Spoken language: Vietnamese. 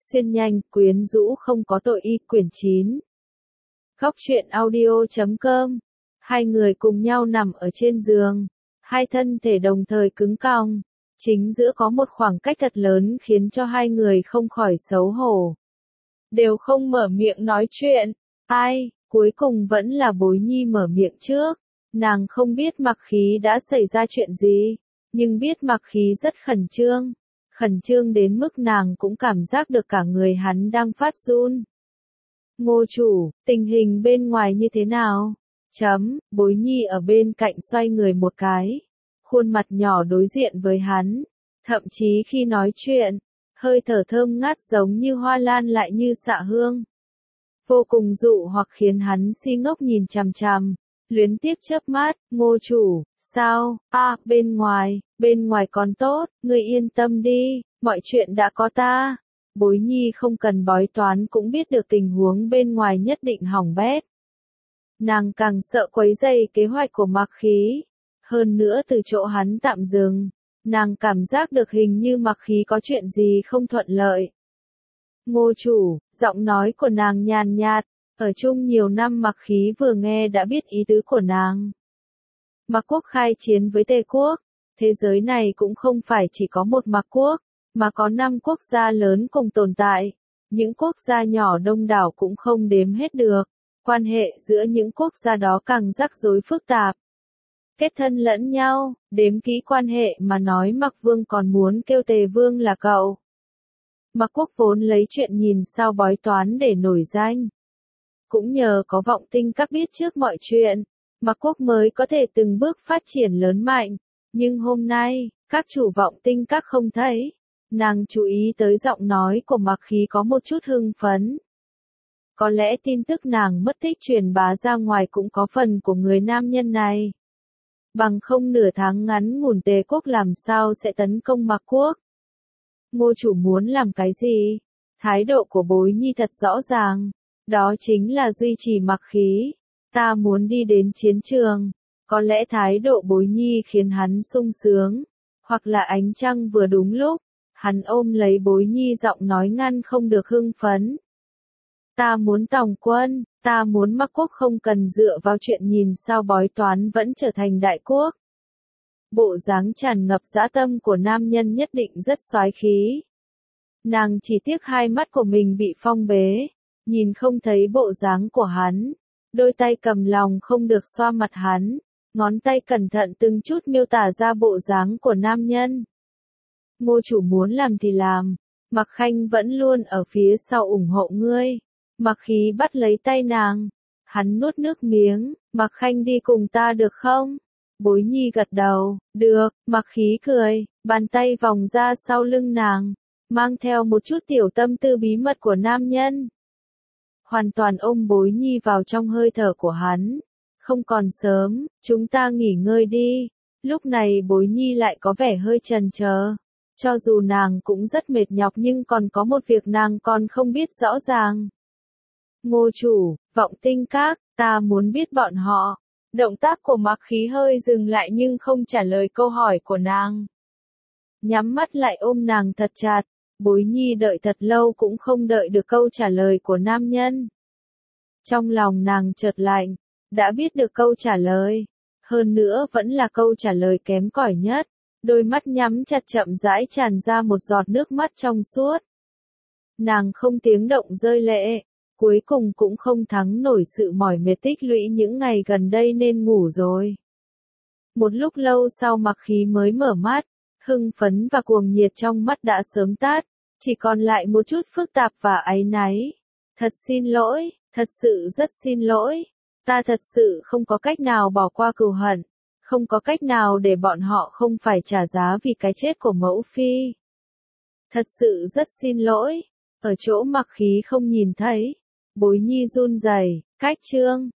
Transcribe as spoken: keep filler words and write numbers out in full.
Xuyên nhanh, quyến rũ không có tội y quyển chín. Góc truyện audio chấm com. Hai người cùng nhau nằm ở trên giường. Hai thân thể đồng thời cứng cong. Chính giữa có một khoảng cách thật lớn khiến cho hai người không khỏi xấu hổ. Đều không mở miệng nói chuyện. Ai, cuối cùng vẫn là Bối Nhi mở miệng trước. Nàng không biết Mặc Khí đã xảy ra chuyện gì, nhưng biết Mặc Khí rất khẩn trương. Khẩn trương đến mức nàng cũng cảm giác được cả người hắn đang phát run. Ngô chủ, tình hình bên ngoài như thế nào? Chấm, Bối Nhi ở bên cạnh xoay người một cái. Khuôn mặt nhỏ đối diện với hắn. Thậm chí khi nói chuyện, hơi thở thơm ngát giống như hoa lan lại như xạ hương. Vô cùng dụ hoặc khiến hắn si ngốc nhìn chằm chằm. Luyến tiếc chớp mắt, Ngô chủ, sao, a à, bên ngoài, bên ngoài còn tốt, ngươi yên tâm đi, mọi chuyện đã có ta. Bối Nhi không cần bói toán cũng biết được tình huống bên ngoài nhất định hỏng bét. Nàng càng sợ quấy rầy kế hoạch của Mặc Khí. Hơn nữa từ chỗ hắn tạm dừng, nàng cảm giác được hình như Mặc Khí có chuyện gì không thuận lợi. Ngô chủ, giọng nói của nàng nhàn nhạt. Ở chung nhiều năm Mặc Khí vừa nghe đã biết ý tứ của nàng. Mặc quốc khai chiến với Tề quốc, thế giới này cũng không phải chỉ có một Mặc quốc, mà có năm quốc gia lớn cùng tồn tại. Những quốc gia nhỏ đông đảo cũng không đếm hết được, quan hệ giữa những quốc gia đó càng rắc rối phức tạp. Kết thân lẫn nhau, đếm kỹ quan hệ mà nói Mặc Vương còn muốn kêu Tề Vương là cậu. Mặc quốc vốn lấy chuyện nhìn sao bói toán để nổi danh. Cũng nhờ có Vọng Tinh Các biết trước mọi chuyện, Mặc quốc mới có thể từng bước phát triển lớn mạnh. Nhưng hôm nay, các chủ Vọng Tinh Các không thấy. Nàng chú ý tới giọng nói của Mặc Khí có một chút hưng phấn. Có lẽ tin tức nàng mất tích truyền bá ra ngoài cũng có phần của người nam nhân này. Bằng không nửa tháng ngắn ngủn Tề quốc làm sao sẽ tấn công Mặc quốc. Ngô chủ muốn làm cái gì? Thái độ của Bối Nhi thật rõ ràng. Đó chính là duy trì Mặc Khí. Ta muốn đi đến chiến trường. Có lẽ thái độ Bối Nhi khiến hắn sung sướng. Hoặc là ánh trăng vừa đúng lúc. Hắn ôm lấy Bối Nhi giọng nói ngăn không được hưng phấn. Ta muốn tòng quân. Ta muốn Mặc quốc không cần dựa vào chuyện nhìn sao bói toán vẫn trở thành đại quốc. Bộ dáng tràn ngập dã tâm của nam nhân nhất định rất soái khí. Nàng chỉ tiếc hai mắt của mình bị phong bế. Nhìn không thấy bộ dáng của hắn, đôi tay cầm lòng không được xoa mặt hắn, ngón tay cẩn thận từng chút miêu tả ra bộ dáng của nam nhân. Ngô chủ muốn làm thì làm, Mặc Khanh vẫn luôn ở phía sau ủng hộ ngươi. Mặc Khí bắt lấy tay nàng, hắn nuốt nước miếng, Mặc Khanh đi cùng ta được không? Bối Nhi gật đầu, được, Mặc Khí cười, bàn tay vòng ra sau lưng nàng, mang theo một chút tiểu tâm tư bí mật của nam nhân. Hoàn toàn ôm Bối Nhi vào trong hơi thở của hắn. Không còn sớm, chúng ta nghỉ ngơi đi. Lúc này Bối Nhi lại có vẻ hơi chần chờ. Cho dù nàng cũng rất mệt nhọc nhưng còn có một việc nàng còn không biết rõ ràng. Ngô chủ, Vọng Tinh Các, ta muốn biết bọn họ. Động tác của Mặc Khí hơi dừng lại nhưng không trả lời câu hỏi của nàng. Nhắm mắt lại ôm nàng thật chặt. Bối Nhi đợi thật lâu cũng không đợi được câu trả lời của nam nhân. Trong lòng nàng chợt lạnh, đã biết được câu trả lời. Hơn nữa vẫn là câu trả lời kém cỏi nhất. Đôi mắt nhắm chặt chậm rãi tràn ra một giọt nước mắt trong suốt. Nàng không tiếng động rơi lệ, cuối cùng cũng không thắng nổi sự mỏi mệt tích lũy những ngày gần đây nên ngủ rồi. Một lúc lâu sau Mặc Khí mới mở mắt, hưng phấn và cuồng nhiệt trong mắt đã sớm tắt. Chỉ còn lại một chút phức tạp và áy náy. Thật xin lỗi, thật sự rất xin lỗi. Ta thật sự không có cách nào bỏ qua cừu hận. Không có cách nào để bọn họ không phải trả giá vì cái chết của mẫu phi. Thật sự rất xin lỗi. Ở chỗ Mặc Khí không nhìn thấy. Bối Nhi run rẩy, cách chương.